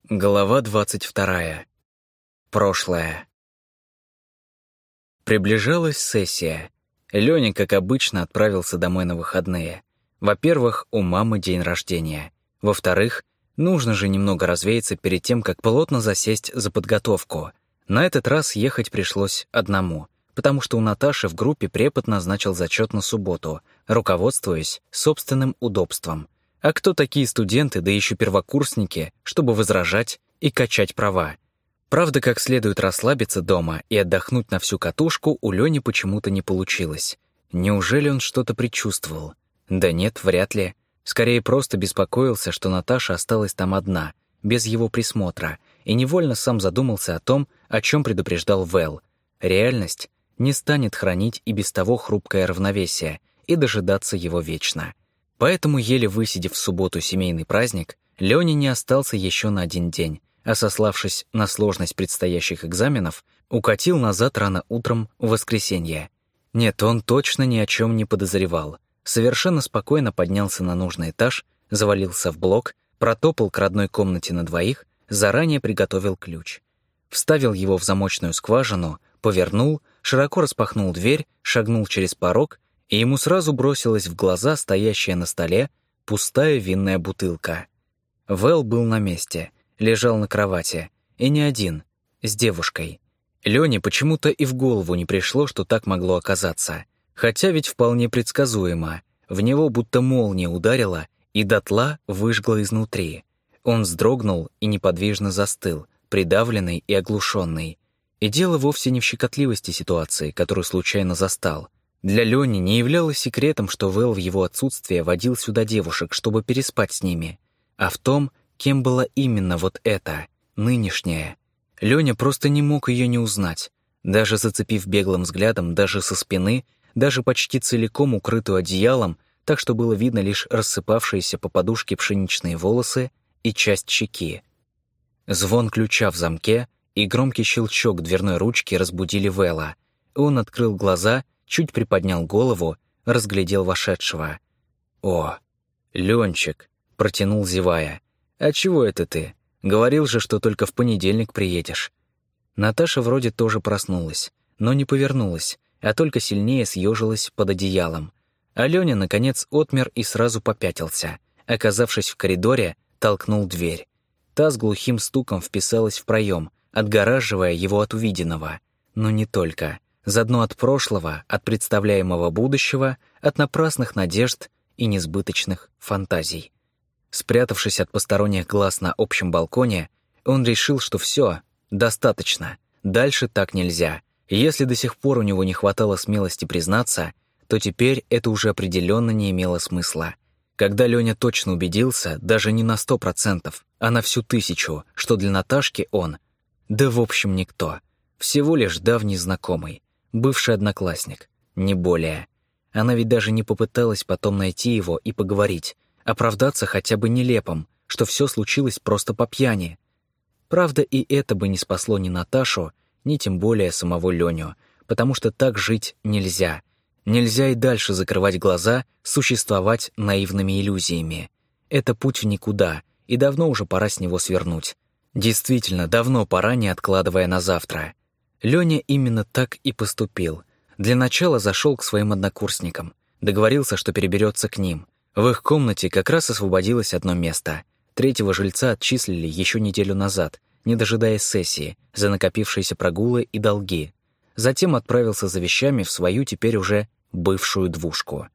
Глава 22. Прошлое. Приближалась сессия. Лёня, как обычно, отправился домой на выходные. Во-первых, у мамы день рождения. Во-вторых, нужно же немного развеяться перед тем, как плотно засесть за подготовку. На этот раз ехать пришлось одному, потому что у Наташи в группе препод назначил зачет на субботу, руководствуясь собственным удобством. А кто такие студенты, да еще первокурсники, чтобы возражать и качать права? Правда, как следует расслабиться дома и отдохнуть на всю катушку у Лёни почему-то не получилось. Неужели он что-то предчувствовал? Да нет, вряд ли. Скорее, просто беспокоился, что Наташа осталась там одна, без его присмотра, и невольно сам задумался о том, о чем предупреждал Вэл. Реальность не станет хранить и без того хрупкое равновесие и дожидаться его вечно. Поэтому, еле высидев в субботу семейный праздник, Лёня не остался еще на один день, а, сославшись на сложность предстоящих экзаменов, укатил назад рано утром в воскресенье. Нет, он точно ни о чем не подозревал. Совершенно спокойно поднялся на нужный этаж, завалился в блок, протопал к родной комнате на двоих, заранее приготовил ключ. Вставил его в замочную скважину, повернул, широко распахнул дверь, шагнул через порог, и ему сразу бросилась в глаза стоящая на столе пустая винная бутылка. Вэл был на месте, лежал на кровати, и не один, с девушкой. Лёне почему-то и в голову не пришло, что так могло оказаться. Хотя ведь вполне предсказуемо. В него будто молния ударила и дотла выжгла изнутри. Он вздрогнул и неподвижно застыл, придавленный и оглушенный. И дело вовсе не в щекотливости ситуации, которую случайно застал. Для Лёни не являлось секретом, что Вэл в его отсутствие водил сюда девушек, чтобы переспать с ними, а в том, кем была именно вот эта, нынешняя. Лёня просто не мог ее не узнать, даже зацепив беглым взглядом, даже со спины, даже почти целиком укрытую одеялом, так что было видно лишь рассыпавшиеся по подушке пшеничные волосы и часть щеки. Звон ключа в замке и громкий щелчок дверной ручки разбудили Вэлла. Он открыл глаза, чуть приподнял голову, разглядел вошедшего. «О, Ленчик!» — протянул, зевая. «А чего это ты? Говорил же, что только в понедельник приедешь». Наташа вроде тоже проснулась, но не повернулась, а только сильнее съежилась под одеялом. А Лёня, наконец, отмер и сразу попятился. Оказавшись в коридоре, толкнул дверь. Та с глухим стуком вписалась в проем, отгораживая его от увиденного. Но не только. Заодно от прошлого, от представляемого будущего, от напрасных надежд и несбыточных фантазий. Спрятавшись от посторонних глаз на общем балконе, он решил, что все, достаточно, дальше так нельзя. И если до сих пор у него не хватало смелости признаться, то теперь это уже определенно не имело смысла. Когда Лёня точно убедился, даже не на 100%, а на всю 1000, что для Наташки он, да в общем никто, всего лишь давний знакомый, бывший одноклассник, не более. Она ведь даже не попыталась потом найти его и поговорить, оправдаться хотя бы нелепым, что все случилось просто по пьяни. Правда, и это бы не спасло ни Наташу, ни тем более самого Леню, потому что так жить нельзя. Нельзя и дальше закрывать глаза, существовать наивными иллюзиями. Это путь в никуда, и давно уже пора с него свернуть. Действительно, давно пора, не откладывая на завтра. Лёня именно так и поступил. Для начала зашел к своим однокурсникам, договорился, что переберется к ним. В их комнате как раз освободилось одно место. Третьего жильца отчислили еще неделю назад, не дожидаясь сессии, за накопившиеся прогулы и долги. Затем отправился за вещами в свою теперь уже бывшую двушку.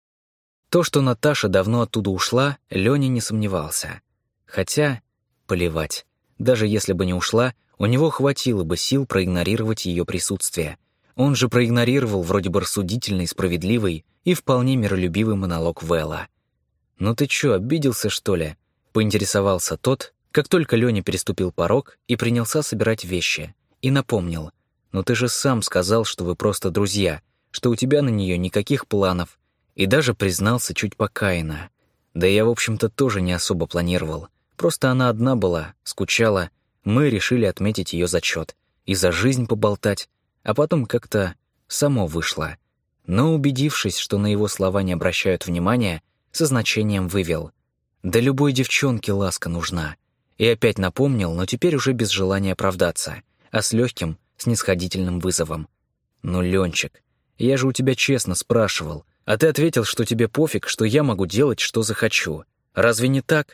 То, что Наташа давно оттуда ушла, Лёня не сомневался. Хотя, плевать, даже если бы не ушла, у него хватило бы сил проигнорировать ее присутствие. Он же проигнорировал вроде бы рассудительный, справедливый и вполне миролюбивый монолог Вэлла. «Ну ты чё, обиделся, что ли?» — поинтересовался тот, как только Лёня переступил порог и принялся собирать вещи, и напомнил: «Ну ты же сам сказал, что вы просто друзья, что у тебя на неё никаких планов», и даже признался чуть покаянно. «Да я, в общем-то, тоже не особо планировал. Просто она одна была, скучала. Мы решили отметить её зачёт и за жизнь поболтать, а потом как-то само вышло». Но, убедившись, что на его слова не обращают внимания, со значением вывел: «Да любой девчонке ласка нужна. И опять напомнил, но теперь уже без желания оправдаться, а с легким, снисходительным вызовом. «Ну, Ленчик, я же у тебя честно спрашивал, а ты ответил, что тебе пофиг, что я могу делать, что захочу. Разве не так?»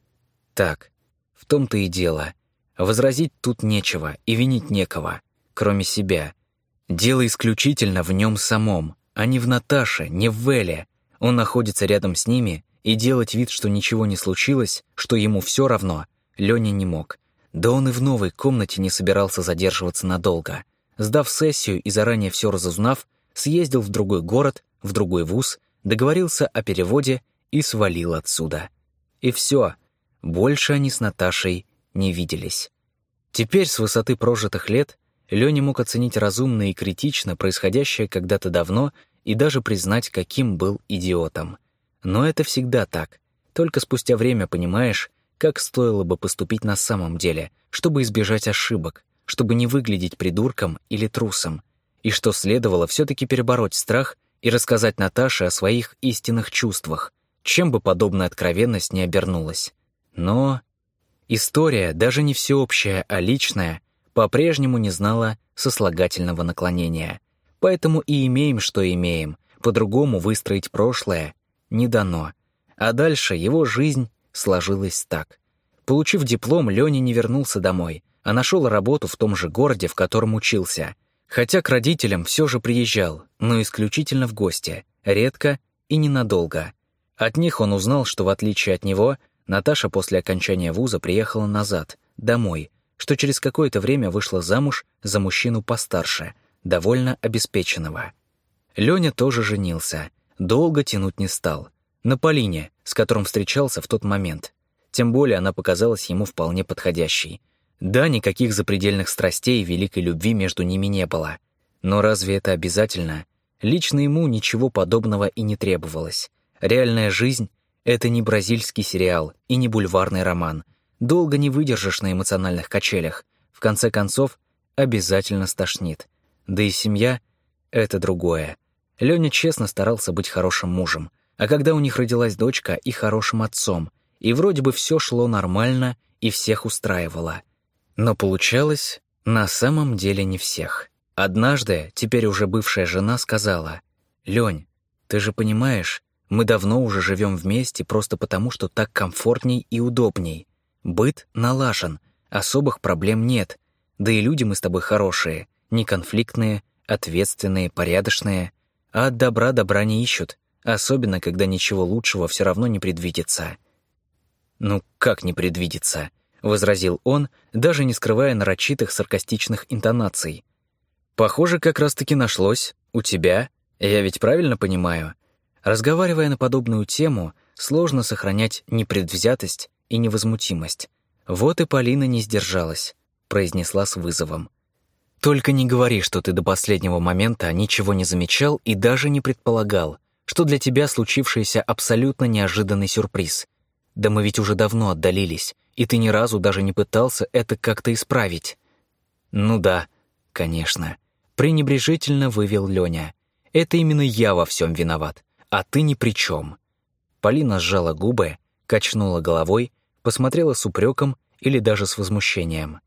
«Так, в том-то и дело. Возразить тут нечего и винить некого, кроме себя. Дело исключительно в нем самом, а не в Наташе, не в Эле. Он находится рядом с ними, и делать вид, что ничего не случилось, что ему все равно, Леня не мог. Да он и в новой комнате не собирался задерживаться надолго. Сдав сессию и заранее все разузнав, съездил в другой город, в другой вуз, договорился о переводе и свалил отсюда. И все. Больше они с Наташей не виделись. Теперь, с высоты прожитых лет, Леня мог оценить разумно и критично происходящее когда-то давно и даже признать, каким был идиотом. Но это всегда так. Только спустя время понимаешь, как стоило бы поступить на самом деле, чтобы избежать ошибок, чтобы не выглядеть придурком или трусом, и что следовало все-таки перебороть страх и рассказать Наташе о своих истинных чувствах, чем бы подобная откровенность не обернулась. Но история, даже не всеобщая, а личная, по-прежнему не знала сослагательного наклонения. Поэтому и имеем, что имеем, по-другому выстроить прошлое не дано. А дальше его жизнь сложилась так. Получив диплом, Леня не вернулся домой, а нашел работу в том же городе, в котором учился. Хотя к родителям все же приезжал, но исключительно в гости, редко и ненадолго. От них он узнал, что в отличие от него, Наташа после окончания вуза приехала назад, домой, что через какое-то время вышла замуж за мужчину постарше, довольно обеспеченного. Леня тоже женился, долго тянуть не стал. На Полине, с которым встречался в тот момент. Тем более она показалась ему вполне подходящей. Да, никаких запредельных страстей и великой любви между ними не было. Но разве это обязательно? Лично ему ничего подобного и не требовалось. Реальная жизнь — это не бразильский сериал и не бульварный роман. Долго не выдержишь на эмоциональных качелях. В конце концов, обязательно стошнит. Да и семья — это другое. Леня честно старался быть хорошим мужем, а когда у них родилась дочка, и хорошим отцом, и вроде бы все шло нормально и всех устраивало. Но получалось на самом деле не всех. Однажды, теперь уже бывшая жена, сказала: «Лень, ты же понимаешь, мы давно уже живем вместе просто потому, что так комфортней и удобней. Быт налажен, особых проблем нет, да и люди мы с тобой хорошие, неконфликтные, ответственные, порядочные, а от добра добра не ищут, особенно когда ничего лучшего все равно не предвидится». «Ну как не предвидится?» — возразил он, даже не скрывая нарочитых саркастичных интонаций. «Похоже, как раз-таки нашлось. У тебя. Я ведь правильно понимаю?» Разговаривая на подобную тему, сложно сохранять непредвзятость и невозмутимость. Вот и Полина не сдержалась, произнесла с вызовом: «Только не говори, что ты до последнего момента ничего не замечал и даже не предполагал, что для тебя случившийся абсолютно неожиданный сюрприз. Да мы ведь уже давно отдалились, и ты ни разу даже не пытался это как-то исправить». «Ну да, конечно», — пренебрежительно вывел Леня. «Это именно я во всем виноват, а ты ни при чем». Полина сжала губы, качнула головой, посмотрела с упреком или даже с возмущением.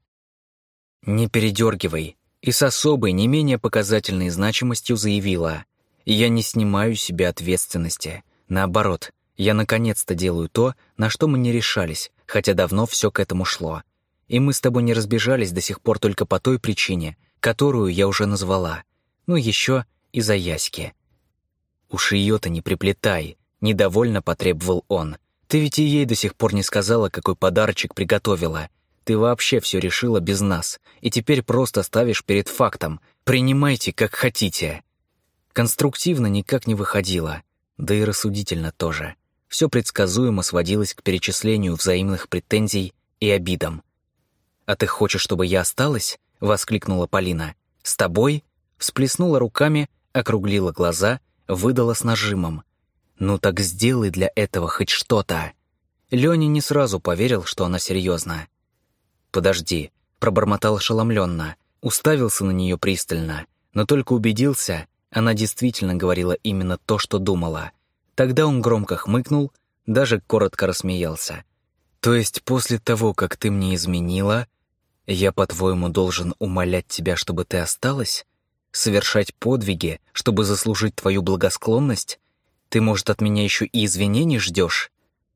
«Не передергивай», и с особой, не менее показательной значимостью заявила: «Я не снимаю с себя ответственности. Наоборот, я наконец-то делаю то, на что мы не решались, хотя давно все к этому шло. И мы с тобой не разбежались до сих пор только по той причине, которую я уже назвала. Ну еще из-за Яськи». «Уж ее-то не приплетай», — недовольно потребовал он. «Ты ведь и ей до сих пор не сказала, какой подарочек приготовила. Ты вообще все решила без нас, и теперь просто ставишь перед фактом. Принимайте, как хотите». Конструктивно никак не выходило, да и рассудительно тоже. Все предсказуемо сводилось к перечислению взаимных претензий и обидам. «А ты хочешь, чтобы я осталась?» — воскликнула Полина. «С тобой?» — всплеснула руками, округлила глаза, выдала с нажимом. «Ну так сделай для этого хоть что-то». Леня не сразу поверил, что она серьезна. «Подожди», — пробормотал ошеломленно, уставился на нее пристально, но только убедился, она действительно говорила именно то, что думала. Тогда он громко хмыкнул, даже коротко рассмеялся. То есть после того, как ты мне изменила, я, по-твоему, должен умолять тебя, чтобы ты осталась? Совершать подвиги, чтобы заслужить твою благосклонность? Ты, может, от меня еще и извинений ждешь?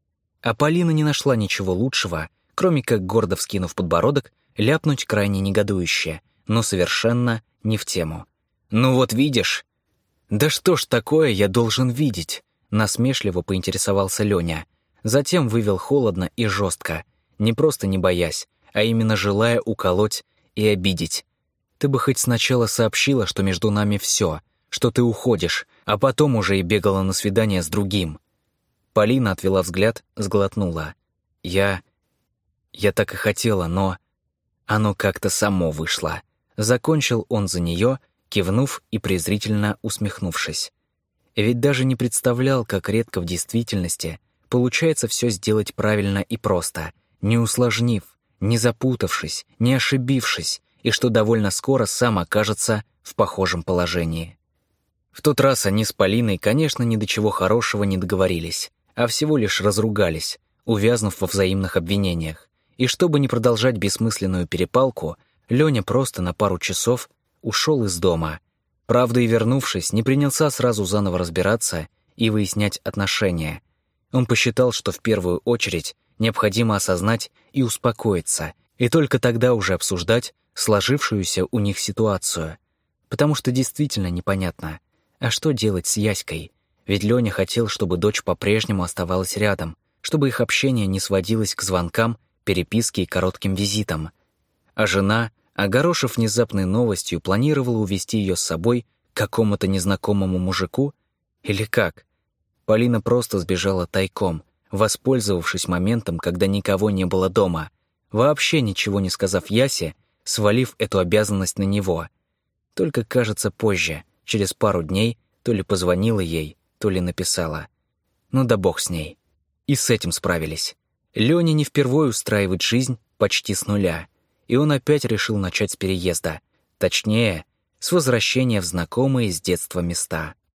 А Полина не нашла ничего лучшего, кроме как, гордо вскинув подбородок, ляпнуть крайне негодующе, но совершенно не в тему. «Ну вот видишь!» «Да что ж такое я должен видеть?» Насмешливо поинтересовался Леня. Затем вывел холодно и жестко, не просто не боясь, а именно желая уколоть и обидеть. «Ты бы хоть сначала сообщила, что между нами все, что ты уходишь, а потом уже и бегала на свидание с другим». Полина отвела взгляд, сглотнула. Я так и хотела, но... Оно как-то само вышло. Закончил он за нее, кивнув и презрительно усмехнувшись. Ведь даже не представлял, как редко в действительности получается все сделать правильно и просто, не усложнив, не запутавшись, не ошибившись, и что довольно скоро сам окажется в похожем положении. В тот раз они с Полиной, конечно, ни до чего хорошего не договорились, а всего лишь разругались, увязнув во взаимных обвинениях. И чтобы не продолжать бессмысленную перепалку, Леня просто на пару часов ушел из дома. Правда, и вернувшись, не принялся сразу заново разбираться и выяснять отношения. Он посчитал, что в первую очередь необходимо осознать и успокоиться, и только тогда уже обсуждать сложившуюся у них ситуацию. Потому что действительно непонятно, а что делать с Яськой? Ведь Леня хотел, чтобы дочь по-прежнему оставалась рядом, чтобы их общение не сводилось к звонкам, переписке и коротким визитам. А жена, огорошив внезапной новостью, планировала увезти ее с собой к какому-то незнакомому мужику? Или как? Полина просто сбежала тайком, воспользовавшись моментом, когда никого не было дома, вообще ничего не сказав Ясе, свалив эту обязанность на него. Только, кажется, позже, через пару дней, то ли позвонила ей, то ли написала. Ну да бог с ней. И с этим справились. Лене не впервой устраивать жизнь почти с нуля, и он опять решил начать с переезда, точнее, с возвращения в знакомые с детства места.